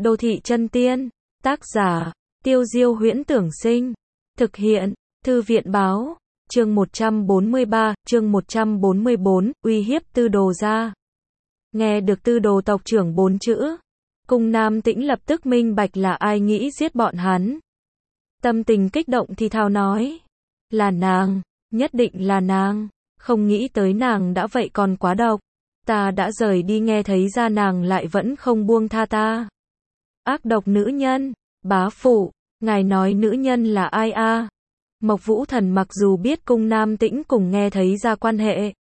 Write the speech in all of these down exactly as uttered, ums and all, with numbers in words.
Đô thị chân tiên, tác giả, Tiêu Diêu Huyễn Tưởng Sinh, thực hiện, Thư viện Báo, chương một trăm bốn mươi ba, chương một trăm bốn mươi bốn, uy hiếp Tư Đồ gia. Nghe được Tư Đồ tộc trưởng bốn chữ, Cung Nam Tĩnh lập tức minh bạch là ai nghĩ giết bọn hắn. Tâm tình kích động thì thào nói, là nàng, nhất định là nàng, không nghĩ tới nàng đã vậy còn quá độc. Ta đã rời đi nghe thấy ra nàng lại vẫn không buông tha ta. Ác độc nữ nhân, bá phụ, ngài nói nữ nhân là ai a? À? Mộc Vũ Thần mặc dù biết Cung Nam Tĩnh cùng nghe thấy ra quan hệ,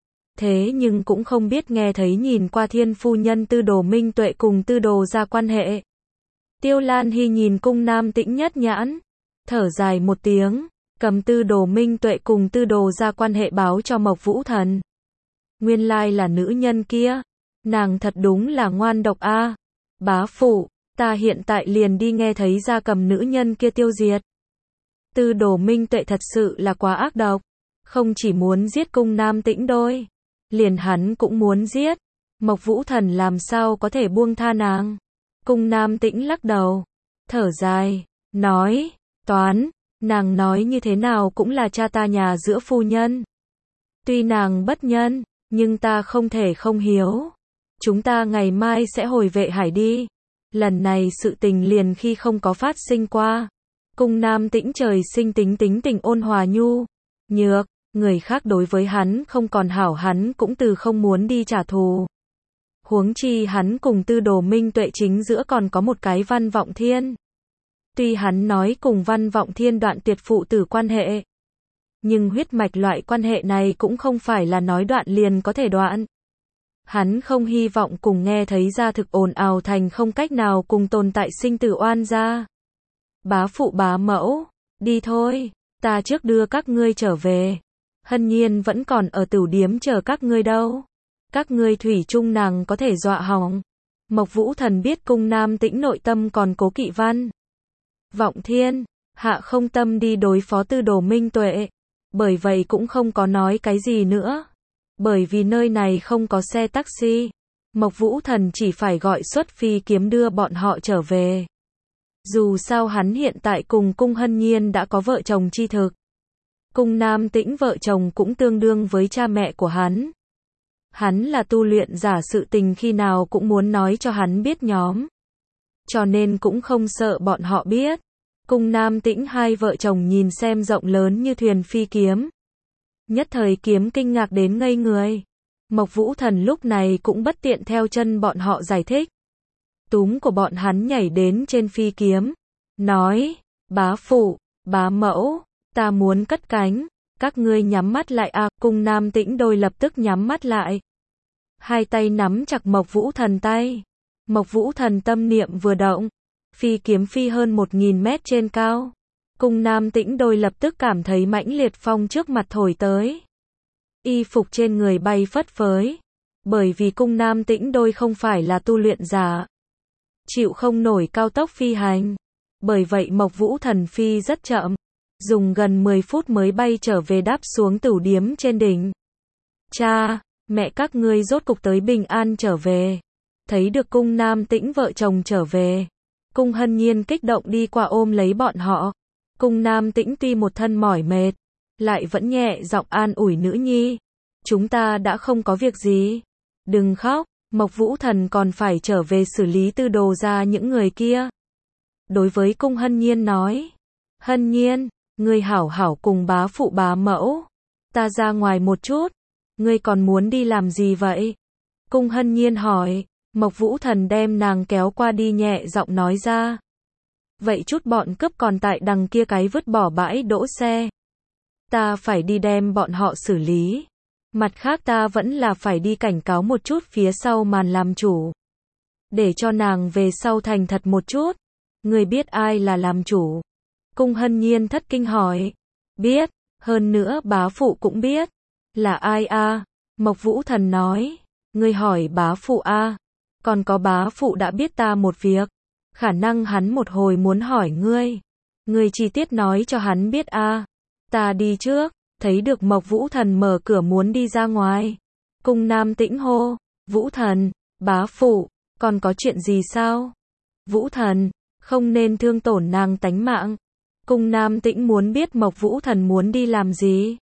thế nhưng cũng không biết nghe thấy nhìn qua thiên phu nhân Tư Đồ Minh Tuệ cùng Tư Đồ ra quan hệ. Tiêu Lan Hy nhìn Cung Nam Tĩnh nhất nhãn, thở dài một tiếng, cầm Tư Đồ Minh Tuệ cùng Tư Đồ ra quan hệ báo cho Mộc Vũ Thần. Nguyên lai là nữ nhân kia, nàng thật đúng là ngoan độc a. À. Bá phụ, ta hiện tại liền đi nghe thấy ra cầm nữ nhân kia tiêu diệt. Tư Đồ Minh Tuệ thật sự là quá ác độc, không chỉ muốn giết Cung Nam Tĩnh đôi, liền hắn cũng muốn giết. Mộc Vũ Thần làm sao có thể buông tha nàng? Cung Nam Tĩnh lắc đầu, thở dài, nói, toán, nàng nói như thế nào cũng là cha ta nhà giữa phu nhân. Tuy nàng bất nhân, nhưng ta không thể không hiếu. Chúng ta ngày mai sẽ hồi Vệ Hải đi. Lần này sự tình liền khi không có phát sinh qua. Cung Nam Tĩnh trời sinh tính tính tình ôn hòa nhu nhược, người khác đối với hắn không còn hảo hắn cũng từ không muốn đi trả thù. Huống chi hắn cùng Tư Đồ Minh Tuệ chính giữa còn có một cái Văn Vọng Thiên. Tuy hắn nói cùng Văn Vọng Thiên đoạn tuyệt phụ tử quan hệ, nhưng huyết mạch loại quan hệ này cũng không phải là nói đoạn liền có thể đoạn. Hắn không hy vọng cùng nghe thấy ra thực ồn ào thành không cách nào cùng tồn tại sinh tử oan gia. Bá phụ bá mẫu, đi thôi, ta trước đưa các ngươi trở về. Hân Nhiên vẫn còn ở tửu điếm chờ các ngươi đâu. Các ngươi thủy chung nàng có thể dọa hỏng. Mộc Vũ Thần biết Cung Nam Tĩnh nội tâm còn cố kỵ Văn Vọng Thiên, hạ không tâm đi đối phó Tư Đồ Minh Tuệ. Bởi vậy cũng không có nói cái gì nữa. Bởi vì nơi này không có xe taxi, Mộc Vũ Thần chỉ phải gọi xuất phi kiếm đưa bọn họ trở về. Dù sao hắn hiện tại cùng Cung Hân Nhiên đã có vợ chồng chi thực. Cung Nam Tĩnh vợ chồng cũng tương đương với cha mẹ của hắn. Hắn là tu luyện giả sự tình khi nào cũng muốn nói cho hắn biết nhóm. Cho nên cũng không sợ bọn họ biết. Cung Nam Tĩnh hai vợ chồng nhìn xem rộng lớn như thuyền phi kiếm. Nhất thời kiếm kinh ngạc đến ngây người. Mộc Vũ Thần lúc này cũng bất tiện theo chân bọn họ giải thích. Túm của bọn hắn nhảy đến trên phi kiếm. Nói, bá phụ, bá mẫu, ta muốn cất cánh. Các ngươi nhắm mắt lại à, Cung Nam Tĩnh đôi lập tức nhắm mắt lại. Hai tay nắm chặt Mộc Vũ Thần tay. Mộc Vũ Thần tâm niệm vừa động. Phi kiếm phi hơn một nghìn mét trên cao. Cung Nam Tĩnh đôi lập tức cảm thấy mãnh liệt phong trước mặt thổi tới. Y phục trên người bay phất phới. Bởi vì Cung Nam Tĩnh đôi không phải là tu luyện giả, chịu không nổi cao tốc phi hành. Bởi vậy Mộc Vũ Thần phi rất chậm. Dùng gần mười phút mới bay trở về đáp xuống tửu điếm trên đỉnh. Cha, mẹ các ngươi rốt cục tới bình an trở về. Thấy được Cung Nam Tĩnh vợ chồng trở về. Cung Hân Nhiên kích động đi qua ôm lấy bọn họ. Cung Nam Tĩnh tuy một thân mỏi mệt, lại vẫn nhẹ giọng an ủi nữ nhi. Chúng ta đã không có việc gì. Đừng khóc, Mộc Vũ Thần còn phải trở về xử lý Tư Đồ ra những người kia. Đối với Cung Hân Nhiên nói. Hân Nhiên, ngươi hảo hảo cùng bá phụ bá mẫu. Ta ra ngoài một chút. Ngươi còn muốn đi làm gì vậy? Cung Hân Nhiên hỏi. Mộc Vũ Thần đem nàng kéo qua đi nhẹ giọng nói ra. Vậy chút bọn cướp còn tại đằng kia cái vứt bỏ bãi đỗ xe. Ta phải đi đem bọn họ xử lý. Mặt khác ta vẫn là phải đi cảnh cáo một chút phía sau màn làm chủ. Để cho nàng về sau thành thật một chút. Người biết ai là làm chủ? Cung Hân Nhiên thất kinh hỏi. Biết, hơn nữa bá phụ cũng biết. Là ai a? À? Mộc Vũ Thần nói. Ngươi hỏi bá phụ a? À? Còn có bá phụ đã biết ta một việc. Khả năng hắn một hồi muốn hỏi ngươi. Ngươi chi tiết nói cho hắn biết a. À? Ta đi trước. Thấy được Mộc Vũ Thần mở cửa muốn đi ra ngoài. Cung Nam Tĩnh hô. Vũ Thần, bá phụ, còn có chuyện gì sao? Vũ Thần, không nên thương tổn nàng tánh mạng. Cung Nam Tĩnh muốn biết Mộc Vũ Thần muốn đi làm gì.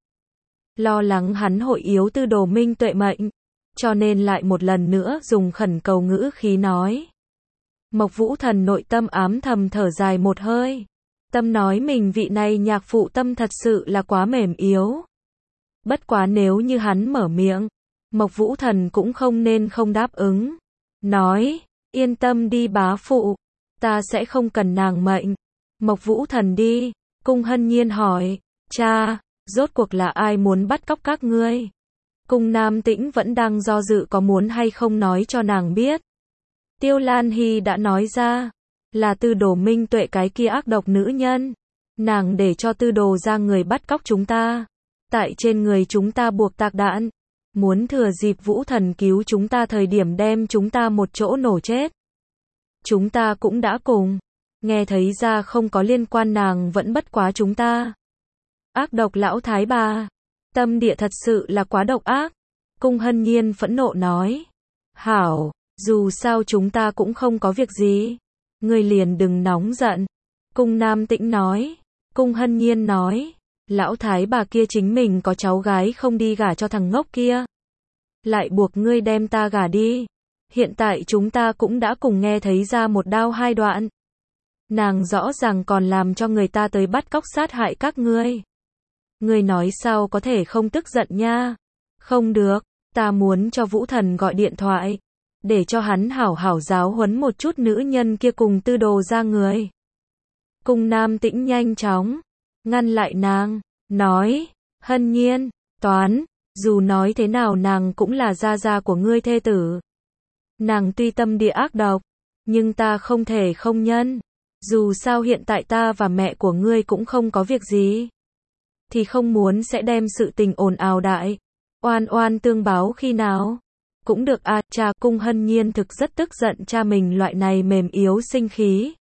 Lo lắng hắn hội yếu Tư Đồ Minh Tuệ mệnh, cho nên lại một lần nữa dùng khẩn cầu ngữ khí nói. Mộc Vũ Thần nội tâm ám thầm thở dài một hơi. Tâm nói mình vị này nhạc phụ tâm thật sự là quá mềm yếu. Bất quá nếu như hắn mở miệng, Mộc Vũ Thần cũng không nên không đáp ứng. Nói, yên tâm đi bá phụ, ta sẽ không cần nàng mệnh. Mộc Vũ Thần đi, Cung Hân Nhiên hỏi, cha, rốt cuộc là ai muốn bắt cóc các ngươi? Cung Nam Tĩnh vẫn đang do dự có muốn hay không nói cho nàng biết. Tiêu Lan Hy đã nói ra, là Tư Đồ Minh Tuệ cái kia ác độc nữ nhân. Nàng để cho Tư Đồ ra người bắt cóc chúng ta. Tại trên người chúng ta buộc tạc đạn. Muốn thừa dịp Vũ Thần cứu chúng ta thời điểm đem chúng ta một chỗ nổ chết. Chúng ta cũng đã cùng. Nghe thấy ra không có liên quan nàng vẫn bất quá chúng ta. Ác độc lão thái bà. Tâm địa thật sự là quá độc ác. Cung Hân Nhiên phẫn nộ nói. Hảo, dù sao chúng ta cũng không có việc gì. Ngươi liền đừng nóng giận. Cung Nam Tĩnh nói. Cung Hân Nhiên nói. Lão thái bà kia chính mình có cháu gái không đi gả cho thằng ngốc kia. Lại buộc ngươi đem ta gả đi. Hiện tại chúng ta cũng đã cùng nghe thấy ra một đao hai đoạn. Nàng rõ ràng còn làm cho người ta tới bắt cóc sát hại các ngươi. Ngươi nói sao có thể không tức giận nha. Không được, ta muốn cho Vũ Thần gọi điện thoại. Để cho hắn hảo hảo giáo huấn một chút nữ nhân kia cùng Tư Đồ ra người. Cung Nam Tĩnh nhanh chóng ngăn lại nàng, nói, Hân Nhiên, toán, dù nói thế nào nàng cũng là gia gia của ngươi thê tử. Nàng tuy tâm địa ác độc, nhưng ta không thể không nhân. Dù sao hiện tại ta và mẹ của ngươi cũng không có việc gì. Thì không muốn sẽ đem sự tình ồn ào đại. Oan oan tương báo khi nào? Cũng được à, cha. Cung Hân Nhiên thực rất tức giận cha mình loại này mềm yếu sinh khí.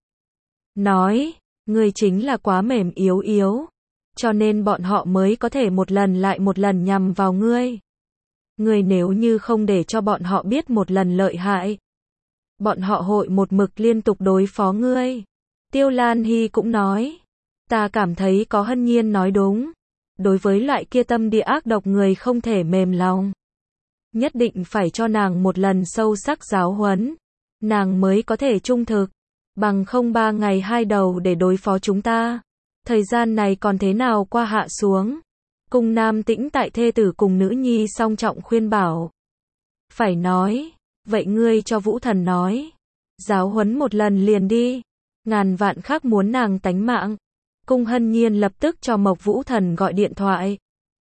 Nói, ngươi chính là quá mềm yếu yếu. Cho nên bọn họ mới có thể một lần lại một lần nhằm vào ngươi. Ngươi nếu như không để cho bọn họ biết một lần lợi hại. Bọn họ hội một mực liên tục đối phó ngươi. Tiêu Lan Hy cũng nói. Ta cảm thấy có Hân Nhiên nói đúng. Đối với loại kia tâm địa ác độc người không thể mềm lòng. Nhất định phải cho nàng một lần sâu sắc giáo huấn. Nàng mới có thể trung thực. Bằng không ba ngày hai đầu để đối phó chúng ta. Thời gian này còn thế nào qua hạ xuống. Cung Nam Tĩnh tại thê tử cùng nữ nhi song trọng khuyên bảo. Phải nói. Vậy ngươi cho Vũ Thần nói. Giáo huấn một lần liền đi. Ngàn vạn khác muốn nàng tánh mạng. Cung Hân Nhiên lập tức cho Mộc Vũ Thần gọi điện thoại.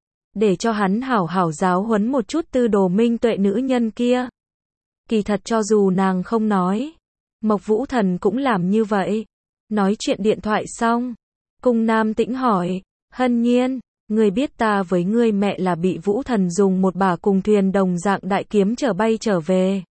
Để cho hắn hảo hảo giáo huấn một chút Tư Đồ Minh Tuệ nữ nhân kia. Kỳ thật cho dù nàng không nói. Mộc Vũ Thần cũng làm như vậy. Nói chuyện điện thoại xong. Cung Nam Tĩnh hỏi. Hân Nhiên, ngươi biết ta với ngươi mẹ là bị Vũ Thần dùng một bả cùng thuyền đồng dạng đại kiếm chở bay trở về.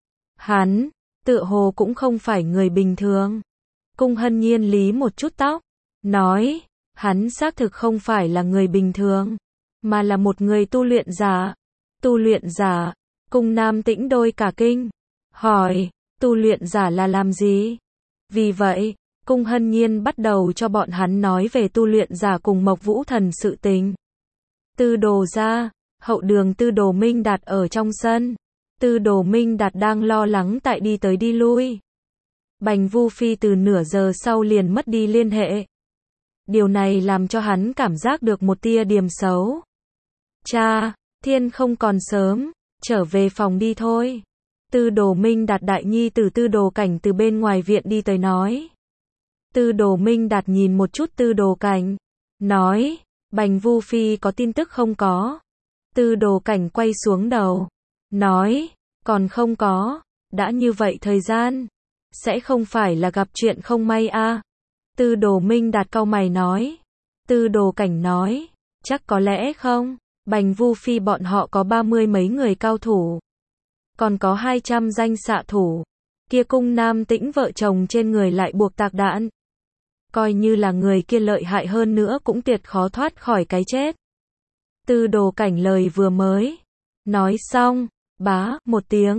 Hắn, tựa hồ cũng không phải người bình thường. Cung Hân Nhiên lý một chút tóc. Nói, hắn xác thực không phải là người bình thường. Mà là một người tu luyện giả. Tu luyện giả. Cung Nam Tĩnh đôi cả kinh. Hỏi, tu luyện giả là làm gì? Vì vậy, Cung Hân Nhiên bắt đầu cho bọn hắn nói về tu luyện giả cùng Mộc Vũ Thần sự tình. Tư Đồ ra, hậu đường Tư Đồ Minh Đạt ở trong sân. Tư Đồ Minh Đạt đang lo lắng tại đi tới đi lui. Bành Vu Phi từ nửa giờ sau liền mất đi liên hệ. Điều này làm cho hắn cảm giác được một tia điềm xấu. Cha, thiên không còn sớm, trở về phòng đi thôi. Tư Đồ Minh Đạt đại nhi từ Tư Đồ Cảnh từ bên ngoài viện đi tới nói. Tư Đồ Minh Đạt nhìn một chút Tư Đồ Cảnh. Nói, Bành Vu Phi có tin tức không có? Tư Đồ Cảnh quay xuống đầu. Nói, còn không có. Đã như vậy thời gian. Sẽ không phải là gặp chuyện không may à? Tư Đồ Minh Đạt cau mày nói. Tư Đồ Cảnh nói, chắc có lẽ không. Bành Vu Phi bọn họ có ba mươi mấy người cao thủ. Còn có hai trăm danh xạ thủ. Kia Cung Nam Tĩnh vợ chồng trên người lại buộc tạc đạn. Coi như là người kia lợi hại hơn nữa cũng tuyệt khó thoát khỏi cái chết. Tư Đồ Cảnh lời vừa mới nói xong, bá, một tiếng,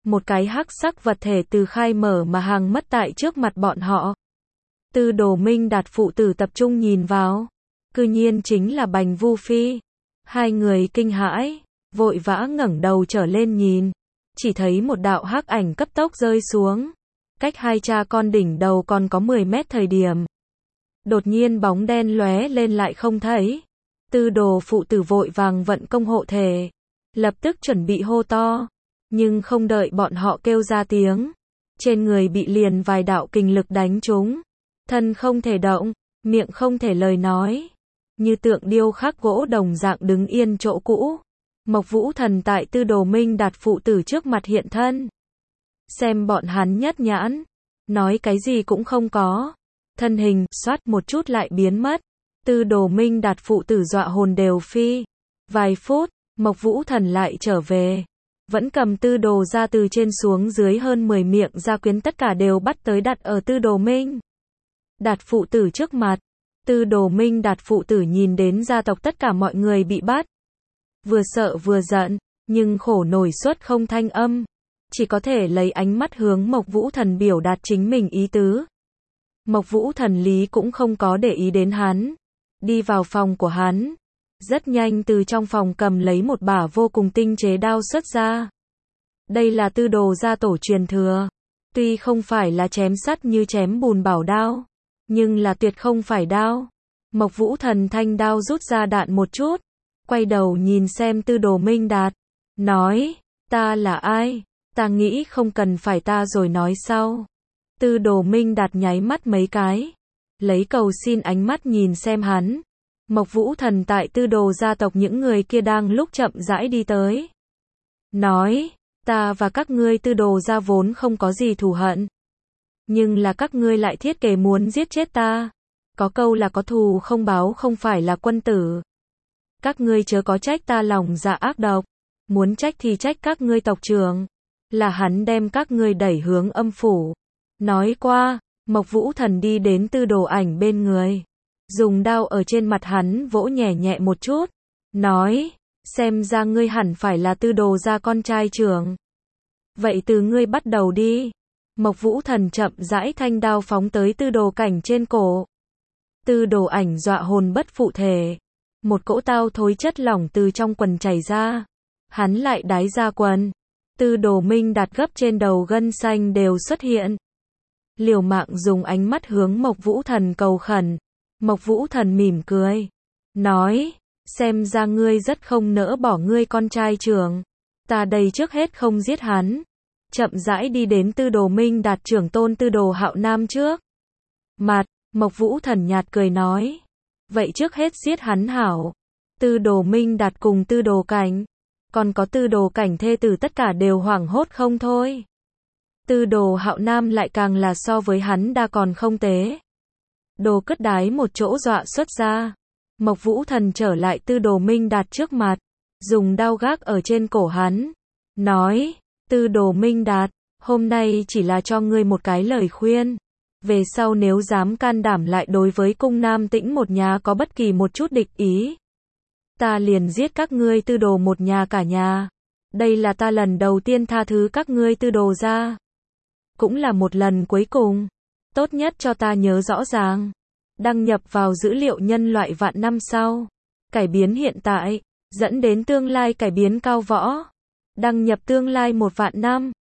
một cái hắc sắc vật thể từ khai mở mà hàng mất tại trước mặt bọn họ. Tư Đồ Minh Đạt phụ tử tập trung nhìn vào, cư nhiên chính là Bành Vu Phi. Hai người kinh hãi, vội vã ngẩng đầu trở lên nhìn, chỉ thấy một đạo hắc ảnh cấp tốc rơi xuống, cách hai cha con đỉnh đầu còn có mười mét thời điểm. Đột nhiên bóng đen lóe lên lại không thấy. Tư Đồ phụ tử vội vàng vận công hộ thể, lập tức chuẩn bị hô to, nhưng không đợi bọn họ kêu ra tiếng, trên người bị liền vài đạo kình lực đánh trúng, thân không thể động, miệng không thể lời nói, như tượng điêu khắc gỗ đồng dạng đứng yên chỗ cũ. Mộc Vũ Thần tại Tư Đồ Minh Đạt phụ tử trước mặt hiện thân, xem bọn hắn nhất nhãn, nói cái gì cũng không có, thân hình xoát một chút lại biến mất. Tư Đồ Minh Đạt phụ tử dọa hồn đều phi. Vài phút, Mộc Vũ Thần lại trở về, vẫn cầm Tư Đồ ra từ trên xuống dưới hơn mười miệng gia quyến tất cả đều bắt tới đặt ở Tư Đồ Minh Đạt phụ tử trước mặt. Tư Đồ Minh Đạt phụ tử nhìn đến gia tộc tất cả mọi người bị bắt, vừa sợ vừa giận, nhưng khổ nổi xuất không thanh âm, chỉ có thể lấy ánh mắt hướng Mộc Vũ Thần biểu đạt chính mình ý tứ. Mộc Vũ Thần lý cũng không có để ý đến hắn, đi vào phòng của hắn, rất nhanh từ trong phòng cầm lấy một bả vô cùng tinh chế đao xuất ra. Đây là Tư Đồ gia tổ truyền thừa, tuy không phải là chém sắt như chém bùn bảo đao, nhưng là tuyệt không phải đao. Mộc Vũ Thần thanh đao rút ra đạn một chút, quay đầu nhìn xem Tư Đồ Minh Đạt, nói, ta là ai? Ta nghĩ không cần phải ta rồi nói sau. Tư Đồ Minh Đạt nháy mắt mấy cái, lấy cầu xin ánh mắt nhìn xem hắn. Mộc Vũ Thần tại Tư Đồ gia tộc những người kia đang lúc chậm rãi đi tới, nói, ta và các ngươi Tư Đồ gia vốn không có gì thù hận, nhưng là các ngươi lại thiết kế muốn giết chết ta. Có câu là có thù không báo không phải là quân tử. Các ngươi chớ có trách ta lòng dạ ác độc, muốn trách thì trách các ngươi tộc trưởng, là hắn đem các ngươi đẩy hướng âm phủ. Nói qua, Mộc Vũ Thần đi đến Tư Đồ Ảnh bên người, dùng đao ở trên mặt hắn vỗ nhẹ nhẹ một chút, nói, xem ra ngươi hẳn phải là Tư Đồ gia con trai trưởng. Vậy từ ngươi bắt đầu đi. Mộc Vũ Thần chậm rãi thanh đao phóng tới Tư Đồ Cảnh trên cổ. Tư Đồ Ảnh dọa hồn bất phụ thể, một cỗ tao thối chất lỏng từ trong quần chảy ra, hắn lại đái ra quần. Tư Đồ Minh Đạt gấp trên đầu gân xanh đều xuất hiện, liều mạng dùng ánh mắt hướng Mộc Vũ Thần cầu khẩn. Mộc Vũ Thần mỉm cười, nói, xem ra ngươi rất không nỡ bỏ ngươi con trai trưởng, ta đây trước hết không giết hắn. Chậm rãi đi đến Tư Đồ Minh Đạt trưởng tôn Tư Đồ Hạo Nam trước mặt. Mộc Vũ Thần nhạt cười nói, vậy trước hết giết hắn hảo. Tư Đồ Minh Đạt cùng Tư Đồ Cảnh, còn có Tư Đồ Cảnh thê tử tất cả đều hoảng hốt không thôi. Tư Đồ Hạo Nam lại càng là so với hắn đa còn không tế. Đồ cất đái một chỗ dọa xuất ra. Mộc Vũ Thần trở lại Tư Đồ Minh Đạt trước mặt, dùng đao gác ở trên cổ hắn, nói, Tư Đồ Minh Đạt, hôm nay chỉ là cho ngươi một cái lời khuyên. Về sau nếu dám can đảm lại đối với cung Nam Tĩnh một nhà có bất kỳ một chút địch ý, ta liền giết các ngươi Tư Đồ một nhà cả nhà. Đây là ta lần đầu tiên tha thứ các ngươi Tư Đồ gia, cũng là một lần cuối cùng. Tốt nhất cho ta nhớ rõ ràng, đăng nhập vào dữ liệu nhân loại vạn năm sau, cải biến hiện tại, dẫn đến tương lai cải biến cao võ. Đăng nhập tương lai một vạn năm.